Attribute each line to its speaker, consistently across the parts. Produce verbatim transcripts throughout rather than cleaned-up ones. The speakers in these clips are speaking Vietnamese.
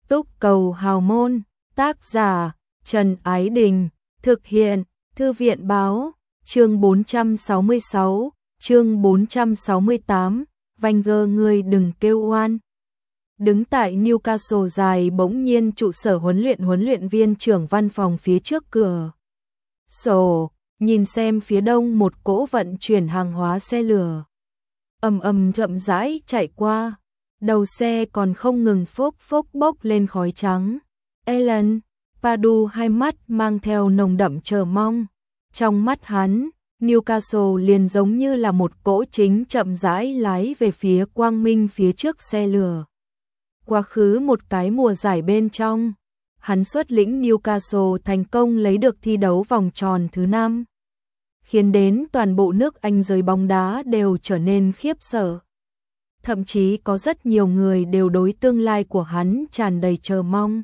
Speaker 1: Túc cầu hào môn, tác giả Trần Ái Đình, thực hiện Thư viện báo, chương bốn trăm sáu mươi sáu, chương bốn trăm sáu mươi tám, Wenger ngươi đừng kêu oan. Đứng tại Newcastle dài bỗng nhiên trụ sở huấn luyện huấn luyện viên trưởng văn phòng phía trước cửa sổ, nhìn xem phía đông một cỗ vận chuyển hàng hóa xe lửa ầm ầm chậm rãi chạy qua, đầu xe còn không ngừng phốc phốc bốc lên khói trắng. Alan Pardew hai mắt mang theo nồng đậm chờ mong, trong mắt hắn, Newcastle liền giống như là một cỗ chính chậm rãi lái về phía quang minh phía trước xe lửa. Quá khứ một cái mùa giải bên trong, hắn xuất lĩnh Newcastle thành công lấy được thi đấu vòng tròn thứ năm, khiến đến toàn bộ nước Anh giới bóng đá đều trở nên khiếp sợ. Thậm chí có rất nhiều người đều đối tương lai của hắn tràn đầy chờ mong.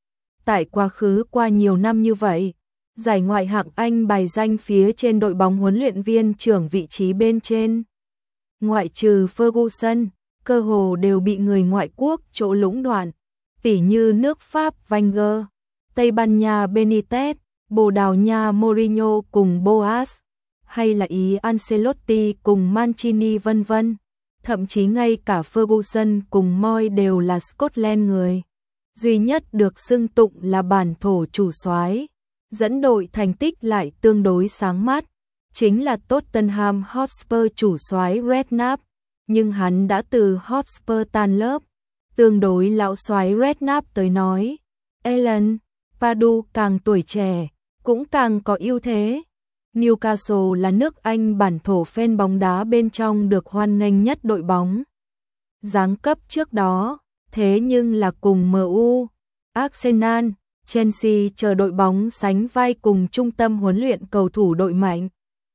Speaker 1: Tại quá khứ qua nhiều năm như vậy, giải ngoại hạng Anh bài danh phía trên đội bóng huấn luyện viên trưởng vị trí bên trên, ngoại trừ Ferguson, cơ hồ đều bị người ngoại quốc chỗ lũng đoạn, tỉ như nước Pháp Wenger, Tây Ban Nha Benitez, Bồ Đào Nha Mourinho cùng Boas, hay là Ý Ancelotti cùng Mancini vân vân. Thậm chí ngay cả Ferguson cùng Moyes đều là Scotland người duy nhất được xưng tụng là bản thổ chủ soái, dẫn đội thành tích lại tương đối sáng mắt, chính là Tottenham Hotspur chủ soái Redknapp, nhưng hắn đã từ Hotspur tan lớp. Tương đối lão soái Redknapp tới nói, Alan Pardew càng tuổi trẻ, cũng càng có ưu thế. Newcastle là nước Anh bản thổ fan bóng đá bên trong được hoan nghênh nhất đội bóng giáng cấp trước đó, thế nhưng là cùng em u, Arsenal, Chelsea chờ đội bóng sánh vai cùng trung tâm huấn luyện cầu thủ đội mạnh,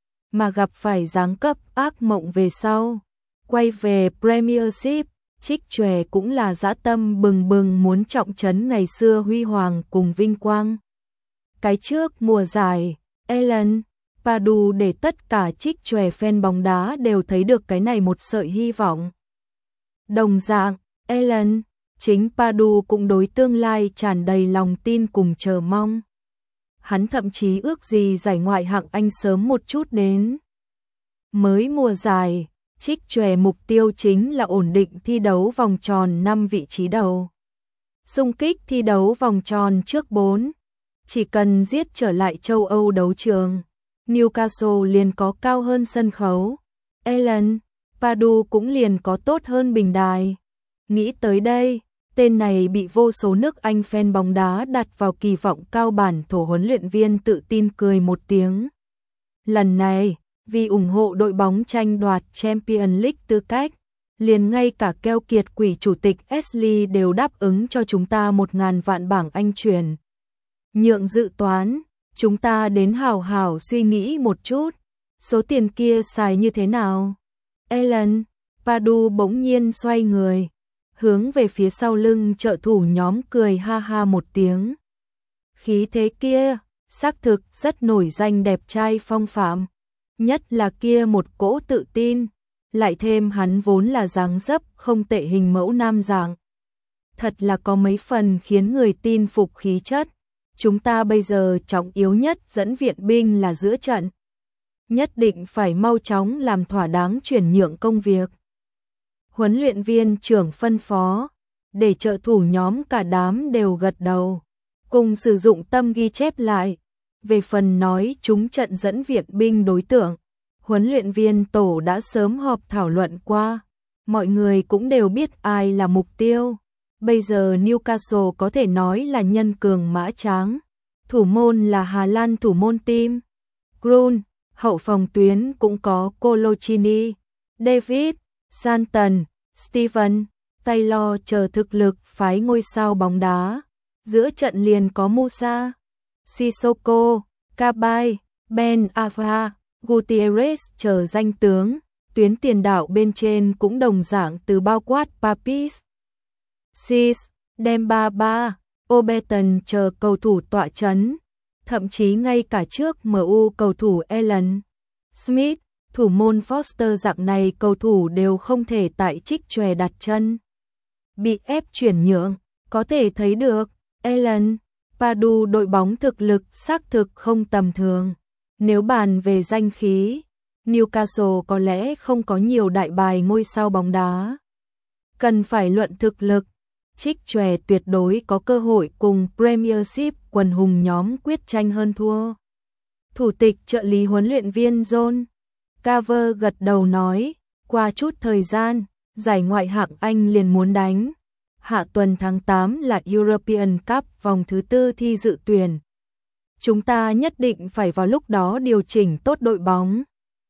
Speaker 1: mà gặp phải giáng cấp ác mộng về sau. Quay về Premiership, Trích Chòe cũng là dã tâm bừng bừng muốn trọng trấn ngày xưa huy hoàng cùng vinh quang. Cái trước mùa giải, Alan Pardew để tất cả Trích Chòe fan bóng đá đều thấy được cái này một sợi hy vọng. Đồng dạng, Alan, chính Pardew cũng đối tương lai tràn đầy lòng tin cùng chờ mong. Hắn thậm chí ước gì giải ngoại hạng Anh sớm một chút đến. Mới mùa giải, Trích Chòe mục tiêu chính là ổn định thi đấu vòng tròn năm vị trí đầu. Xung kích thi đấu vòng tròn trước bốn, chỉ cần giết trở lại châu Âu đấu trường, Newcastle liền có cao hơn sân khấu, Alan Pardew cũng liền có tốt hơn bình đài. Nghĩ tới đây, tên này bị vô số nước Anh fan bóng đá đặt vào kỳ vọng cao, bản thổ huấn luyện viên tự tin cười một tiếng. Lần này, vì ủng hộ đội bóng tranh đoạt Champions League tư cách, liền ngay cả keo kiệt quỷ chủ tịch Ashley đều đáp ứng cho chúng ta một ngàn vạn bảng Anh chuyển nhượng dự toán. Chúng ta đến hào hào suy nghĩ một chút, số tiền kia xài như thế nào? Alan Pardew bỗng nhiên xoay người, hướng về phía sau lưng trợ thủ nhóm cười ha ha một tiếng. Khí thế kia, xác thực rất nổi danh đẹp trai phong phạm, nhất là kia một cỗ tự tin, lại thêm hắn vốn là dáng dấp không tệ hình mẫu nam dạng. Thật là có mấy phần khiến người tin phục khí chất. Chúng ta bây giờ trọng yếu nhất dẫn viện binh là giữa trận. Nhất định phải mau chóng làm thỏa đáng chuyển nhượng công việc. Huấn luyện viên trưởng phân phó, để trợ thủ nhóm cả đám đều gật đầu, cùng sử dụng tâm ghi chép lại. Về phần nói chúng trận dẫn viện binh đối tượng, huấn luyện viên tổ đã sớm họp thảo luận qua, mọi người cũng đều biết ai là mục tiêu. Bây giờ Newcastle có thể nói là nhân cường mã tráng, thủ môn là Hà Lan thủ môn team Grun, hậu phòng tuyến cũng có Coloccini, David, Santon, Steven, Taylor chờ thực lực phái ngôi sao bóng đá. Giữa trận liền có Musa, Sissoko, Cabaye, Ben Arfa, Gutierrez chờ danh tướng. Tuyến tiền đạo bên trên cũng đồng dạng từ bao quát Papis, Sis, Dembaba, Oberton chờ cầu thủ tọa chấn, thậm chí ngay cả trước em u cầu thủ Alan Smith, thủ môn Foster dạng này cầu thủ đều không thể tại Trích Chòe đặt chân. Bị ép chuyển nhượng, Có thể thấy được, Alan Pardew đội bóng thực lực xác thực không tầm thường. Nếu bàn về danh khí, Newcastle có lẽ không có nhiều đại bài ngôi sao bóng đá. Cần phải luận thực lực, Trích Chòe tuyệt đối có cơ hội cùng Premiership quần hùng nhóm quyết tranh hơn thua. Thủ tịch trợ lý huấn luyện viên John Carver gật đầu nói, qua chút thời gian, giải ngoại hạng Anh liền muốn đánh. Hạ tuần tháng tám là European Cup vòng thứ tư thi dự tuyển. Chúng ta nhất định phải vào lúc đó điều chỉnh tốt đội bóng.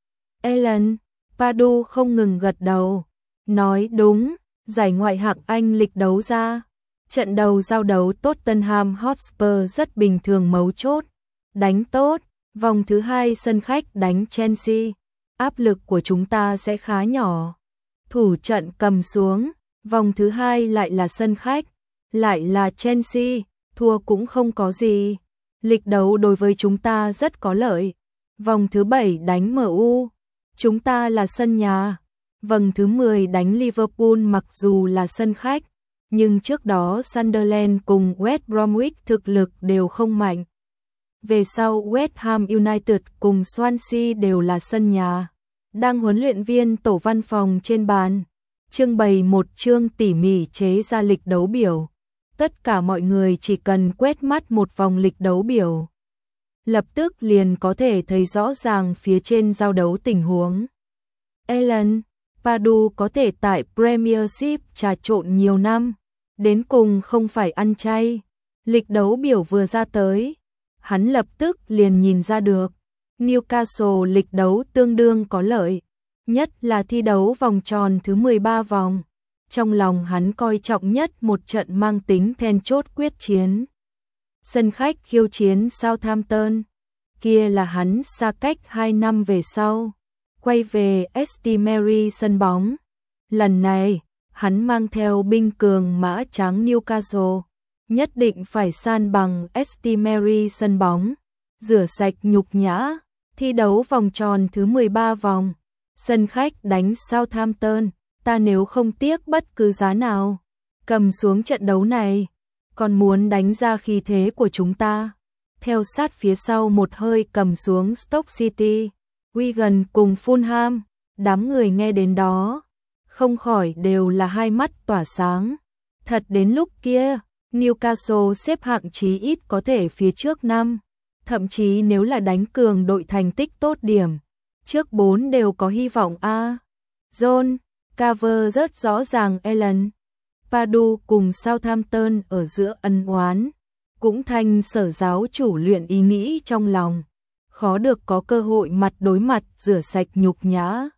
Speaker 1: Alan Pardew không ngừng gật đầu, nói đúng, giải ngoại hạng Anh lịch đấu ra. Trận đầu giao đấu Tottenham Hotspur rất bình thường mấu chốt, đánh tốt, vòng thứ hai sân khách đánh Chelsea, áp lực của chúng ta sẽ khá nhỏ. Thủ trận cầm xuống, vòng thứ hai lại là sân khách, lại là Chelsea, thua cũng không có gì. Lịch đấu đối với chúng ta rất có lợi. Vòng thứ bảy đánh em u, chúng ta là sân nhà. Vòng thứ mười đánh Liverpool mặc dù là sân khách, nhưng trước đó Sunderland cùng West Bromwich thực lực đều không mạnh. Về sau West Ham United cùng Swansea đều là sân nhà. Đang huấn luyện viên tổ văn phòng trên bàn, trưng bày một chương tỉ mỉ chế ra lịch đấu biểu. Tất cả mọi người chỉ cần quét mắt một vòng lịch đấu biểu, lập tức liền có thể thấy rõ ràng phía trên giao đấu tình huống. Alan Pardew có thể tại Premiership trà trộn nhiều năm, đến cùng không phải ăn chay. Lịch đấu biểu vừa ra tới, hắn lập tức liền nhìn ra được. Newcastle lịch đấu tương đương có lợi, nhất là thi đấu vòng tròn thứ mười ba vòng. Trong lòng hắn coi trọng nhất một trận mang tính then chốt quyết chiến. Sân khách khiêu chiến Southampton, kia là hắn xa cách hai năm về sau, quay về St Mary sân bóng. Lần này, hắn mang theo binh cường mã trắng Newcastle, nhất định phải san bằng St Mary sân bóng, rửa sạch nhục nhã, thi đấu vòng tròn thứ mười ba vòng, sân khách đánh Southampton, ta nếu không tiếc bất cứ giá nào, cầm xuống trận đấu này, còn muốn đánh ra khí thế của chúng ta. Theo sát phía sau một hơi cầm xuống Stoke City, Wigan cùng Fulham, đám người nghe đến đó, không khỏi đều là hai mắt tỏa sáng. Thật đến lúc kia, Newcastle xếp hạng chí ít có thể phía trước năm, thậm chí nếu là đánh cường đội thành tích tốt điểm, trước bốn đều có hy vọng a. À, John Carver rất rõ ràng Alan Pardew cùng Southampton ở giữa ân oán, cũng thành Sở giáo chủ luyện ý nghĩ trong lòng, khó được có cơ hội mặt đối mặt rửa sạch nhục nhã.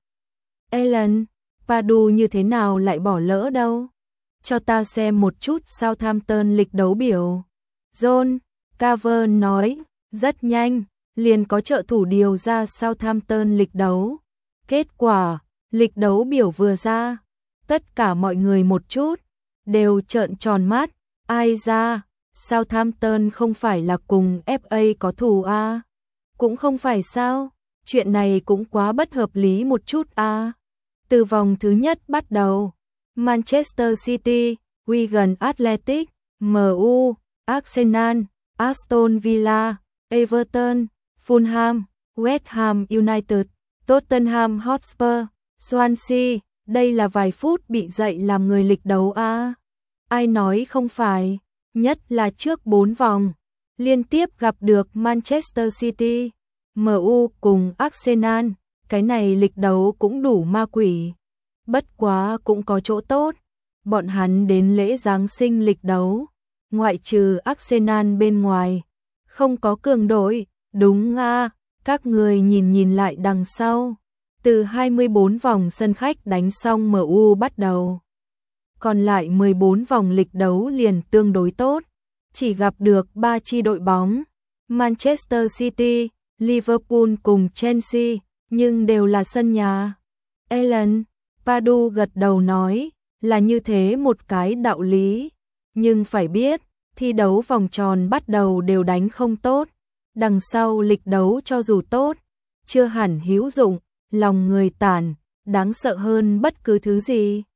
Speaker 1: Alan Pardew như thế nào lại bỏ lỡ đâu? Cho ta xem một chút Southampton lịch đấu biểu. John Carver nói, rất nhanh, liền có trợ thủ điều ra Southampton lịch đấu. Kết quả, lịch đấu biểu vừa ra, tất cả mọi người một chút, đều trợn tròn mắt, ai ra, Southampton không phải là cùng ép a có thù a? À? Cũng không phải sao, chuyện này cũng quá bất hợp lý một chút a. À? Từ vòng thứ nhất bắt đầu, Manchester City, Wigan Athletic, em u, Arsenal, Aston Villa, Everton, Fulham, West Ham United, Tottenham Hotspur, Swansea, đây là vài phút bị dậy làm người lịch đấu a. À? Ai nói không phải, nhất là trước bốn vòng, liên tiếp gặp được Manchester City, em u cùng Arsenal, cái này lịch đấu cũng đủ ma quỷ. Bất quá cũng có chỗ tốt, bọn hắn đến lễ Giáng sinh lịch đấu, ngoại trừ Arsenal bên ngoài, không có cường đội, đúng a, à, các người nhìn nhìn lại đằng sau, từ hai mươi bốn vòng sân khách đánh xong em u bắt đầu. Còn lại mười bốn vòng lịch đấu liền tương đối tốt, chỉ gặp được ba chi đội bóng, Manchester City, Liverpool cùng Chelsea, nhưng đều là sân nhà. Alan Pardew gật đầu nói, là như thế một cái đạo lý, nhưng phải biết, thi đấu vòng tròn bắt đầu đều đánh không tốt, đằng sau lịch đấu cho dù tốt, chưa hẳn hữu dụng, lòng người tàn, đáng sợ hơn bất cứ thứ gì.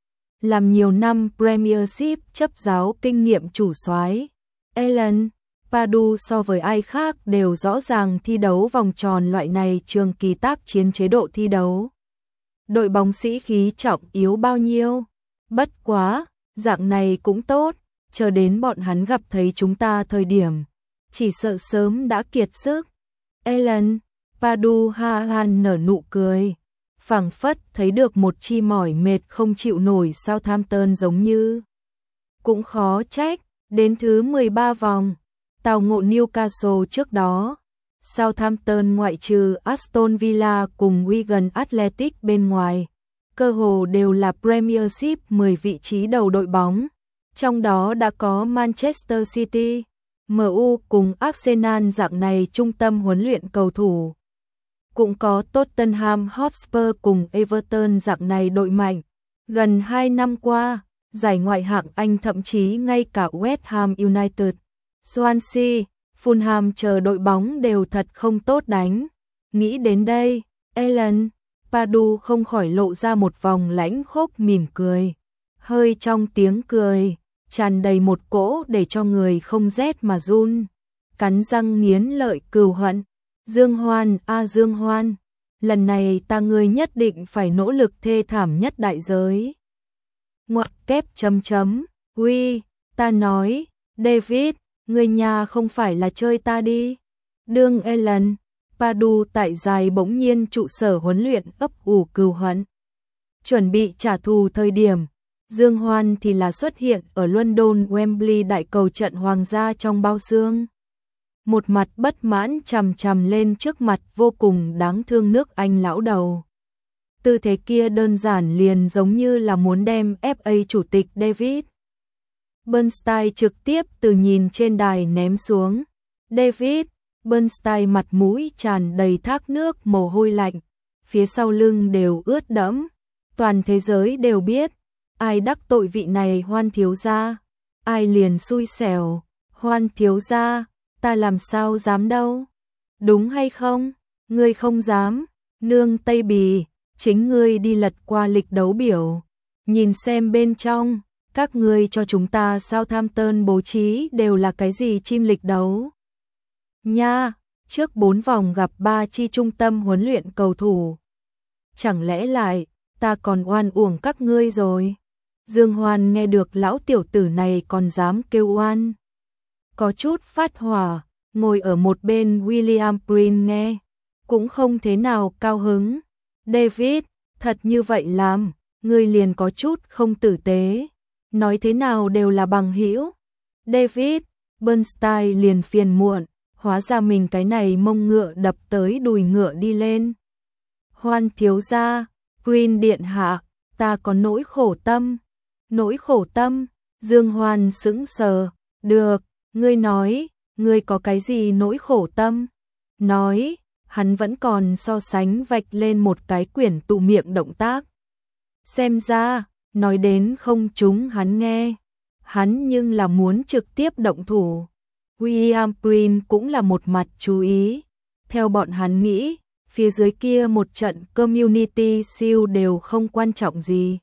Speaker 1: làm nhiều năm Premiership chấp giáo kinh nghiệm chủ soái. Alan Pardew so với ai khác đều rõ ràng thi đấu vòng tròn loại này trường kỳ tác chiến chế độ thi đấu. Đội bóng sĩ khí trọng yếu bao nhiêu? Bất quá, dạng này cũng tốt, chờ đến bọn hắn gặp thấy chúng ta thời điểm, chỉ sợ sớm đã kiệt sức. Alan Pardew ha ha nở nụ cười, phảng phất thấy được một chi mỏi mệt không chịu nổi Southampton giống như. Cũng khó trách, đến thứ mười ba vòng, tào ngộ Newcastle trước đó, Southampton ngoại trừ Aston Villa cùng Wigan Athletic bên ngoài, cơ hồ đều là Premiership mười vị trí đầu đội bóng, trong đó đã có Manchester City, em u cùng Arsenal dạng này trung tâm huấn luyện cầu thủ. Cũng có Tottenham Hotspur cùng Everton dạng này đội mạnh. Gần hai năm qua, giải ngoại hạng Anh thậm chí ngay cả West Ham United, Swansea, Fulham chờ đội bóng đều thật không tốt đánh. Nghĩ đến đây, Alan Pardew không khỏi lộ ra một vòng lãnh khốc mỉm cười. Hơi trong tiếng cười, tràn đầy một cỗ để cho người không rét mà run. Cắn răng nghiến lợi cừu hận. Dương Hoan, a à Dương Hoan, lần này ta ngươi nhất định phải nỗ lực thê thảm nhất đại giới. Ngoặc kép chấm chấm, uy, ta nói, David, ngươi nhà không phải là chơi ta đi. Đương Alan Pardew tại dài bỗng nhiên trụ sở huấn luyện ấp ủ cừu hận. Chuẩn bị trả thù thời điểm, Dương Hoan thì là xuất hiện ở London Wembley đại cầu trận hoàng gia trong bao xương. Một mặt bất mãn chằm chằm lên trước mặt vô cùng đáng thương nước Anh lão đầu. Tư thế kia đơn giản liền giống như là muốn đem ép a chủ tịch David Bernstein trực tiếp từ nhìn trên đài ném xuống. David Bernstein mặt mũi tràn đầy thác nước mồ hôi lạnh, phía sau lưng đều ướt đẫm. Toàn thế giới đều biết, ai đắc tội vị này Hoan thiếu gia, ai liền xui xẻo. Hoan thiếu gia, ta làm sao dám đâu? Đúng hay không? Ngươi không dám, nương Tây Bì, chính ngươi đi lật qua lịch đấu biểu, nhìn xem bên trong, các ngươi cho chúng ta Southampton bố trí đều là cái gì chim lịch đấu. Nha, trước bốn vòng gặp ba chi trung tâm huấn luyện cầu thủ. Chẳng lẽ lại, ta còn oan uổng các ngươi rồi? Dương Hoan nghe được lão tiểu tử này còn dám kêu oan. Có chút phát hỏa, ngồi ở một bên William Prin nghe, cũng không thế nào cao hứng. David, thật như vậy làm, ngươi liền có chút không tử tế. Nói thế nào đều là bằng hữu. David Bernstein liền phiền muộn, hóa ra mình cái này mông ngựa đập tới đùi ngựa đi lên. Hoan thiếu gia, Prin điện hạ, ta có nỗi khổ tâm. Nỗi khổ tâm, Dương Hoan sững sờ, được, ngươi nói, ngươi có cái gì nỗi khổ tâm? Nói, hắn vẫn còn so sánh vạch lên một cái quyển tụ miệng động tác. Xem ra, nói đến không chúng hắn nghe, hắn nhưng là muốn trực tiếp động thủ. William Prin cũng là một mặt chú ý. Theo bọn hắn nghĩ, phía dưới kia một trận Community Shield đều không quan trọng gì.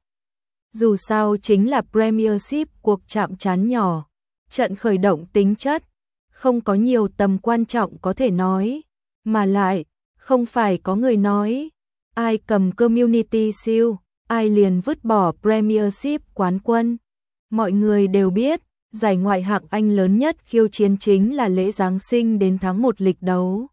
Speaker 1: Dù sao chính là Premiership cuộc chạm trán nhỏ, trận khởi động tính chất, không có nhiều tầm quan trọng có thể nói, mà lại, không phải có người nói, ai cầm Community Shield, ai liền vứt bỏ Premiership quán quân. Mọi người đều biết, giải ngoại hạng Anh lớn nhất khiêu chiến chính là lễ Giáng sinh đến tháng một lịch đấu.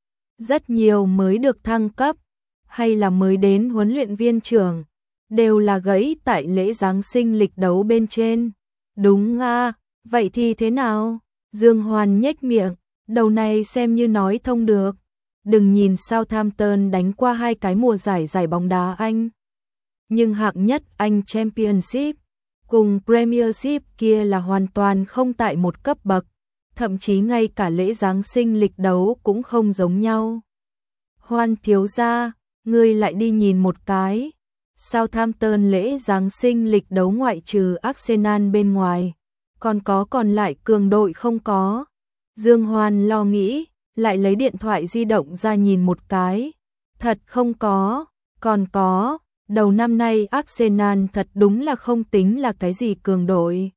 Speaker 1: Rất nhiều mới được thăng cấp, hay là mới đến huấn luyện viên trưởng, đều là gãy tại lễ Giáng sinh lịch đấu bên trên. Đúng à, vậy thì thế nào? Dương Hoan nhếch miệng, đầu này xem như nói thông được. Đừng nhìn Southampton đánh qua hai cái mùa giải giải bóng đá Anh. Nhưng hạng nhất Anh Championship cùng Premiership kia là hoàn toàn không tại một cấp bậc. Thậm chí ngay cả lễ Giáng sinh lịch đấu cũng không giống nhau. Hoan thiếu gia, ngươi lại đi nhìn một cái. Southampton lễ Giáng sinh lịch đấu ngoại trừ Arsenal bên ngoài, còn có còn lại cường đội không có. Dương Hoan lo nghĩ, lại lấy điện thoại di động ra nhìn một cái. Thật không có, còn có, Đầu năm nay Arsenal thật đúng là không tính là cái gì cường đội.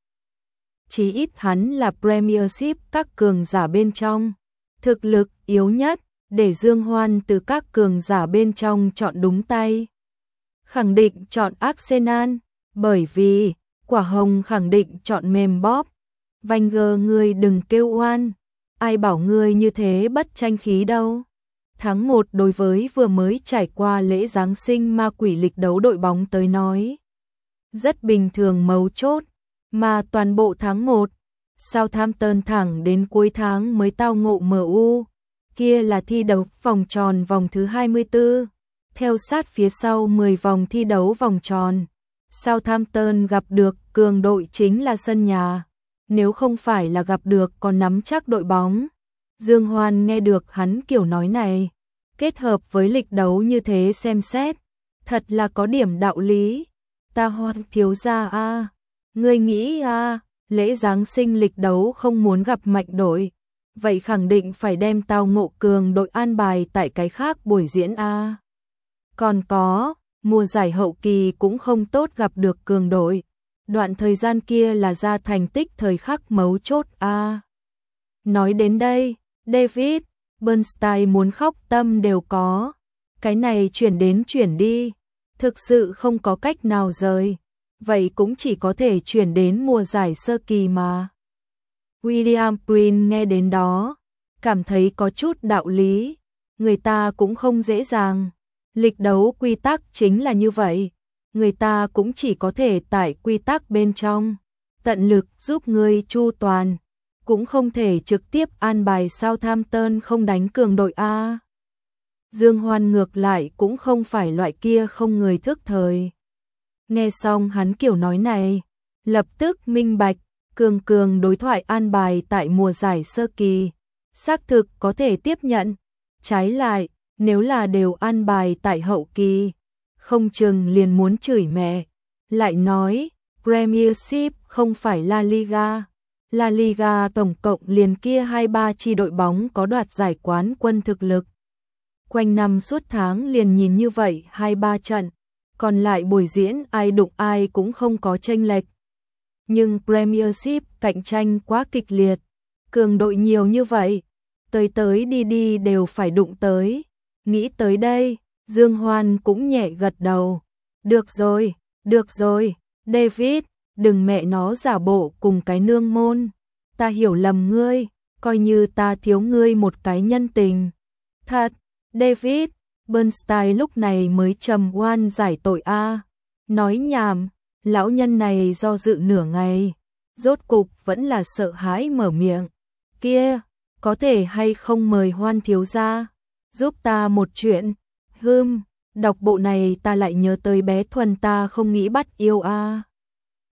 Speaker 1: Chí ít hắn là Premiership các cường giả bên trong. Thực lực yếu nhất, để Dương Hoan từ các cường giả bên trong chọn đúng tay. Khẳng định chọn Arsenal, bởi vì quả hồng khẳng định chọn mềm bóp. Wenger ngươi đừng kêu oan, ai bảo ngươi như thế bất tranh khí đâu. Tháng một đối với vừa mới trải qua lễ Giáng sinh ma quỷ lịch đấu đội bóng tới nói. Rất bình thường mấu chốt, mà toàn bộ tháng một, Southampton thẳng đến cuối tháng mới tao ngộ em u, kia là thi đấu vòng tròn vòng thứ hai mươi tư, theo sát phía sau mười vòng thi đấu vòng tròn. Southampton gặp được cường đội chính là sân nhà, nếu không phải là gặp được còn nắm chắc đội bóng. Dương Hoan nghe được hắn kiểu nói này, kết hợp với lịch đấu như thế xem xét, thật là có điểm đạo lý. Ta Hoan thiếu gia a, ngươi nghĩ a, lễ Giáng sinh lịch đấu không muốn gặp mạnh đội, vậy khẳng định phải đem tao ngộ cường đội an bài tại cái khác buổi diễn a. Còn có, mùa giải hậu kỳ cũng không tốt gặp được cường đội, đoạn thời gian kia là ra thành tích thời khắc mấu chốt a. Nói đến đây, David Bernstein muốn khóc tâm đều có, cái này chuyển đến chuyển đi, thực sự không có cách nào rời, vậy cũng chỉ có thể chuyển đến mùa giải sơ kỳ mà. William Green nghe đến đó, cảm thấy có chút đạo lý, người ta cũng không dễ dàng, lịch đấu quy tắc chính là như vậy, người ta cũng chỉ có thể tại quy tắc bên trong, tận lực giúp người chu toàn, cũng không thể trực tiếp an bài Southampton không đánh cường đội A. Dương Hoan ngược lại cũng không phải loại kia không người thức thời. Nghe xong hắn kiểu nói này, lập tức minh bạch, cường cường đối thoại an bài tại mùa giải sơ kỳ, xác thực có thể tiếp nhận. Trái lại, nếu là đều an bài tại hậu kỳ, không chừng liền muốn chửi mẹ. Lại nói, Premiership không phải La Liga. La Liga tổng cộng liền kia hai ba chi đội bóng có đoạt giải quán quân thực lực. Quanh năm suốt tháng liền nhìn như vậy hai ba trận, còn lại buổi diễn ai đụng ai cũng không có chênh lệch. Nhưng Premiership cạnh tranh quá kịch liệt, cường đội nhiều như vậy, tới tới đi đi đều phải đụng tới. Nghĩ tới đây, Dương Hoan cũng nhẹ gật đầu. Được rồi, được rồi, David, đừng mẹ nó giả bộ cùng cái nương môn. Ta hiểu lầm ngươi, coi như ta thiếu ngươi một cái nhân tình. Thật, David, Bernstein lúc này mới trầm oan giải tội a. Nói nhảm, lão nhân này do dự nửa ngày, rốt cục vẫn là sợ hãi mở miệng. Kia, có thể hay không mời Hoan thiếu gia giúp ta một chuyện. Hừm, đọc bộ này ta lại nhớ tới bé Thuần ta không nghĩ bắt yêu a.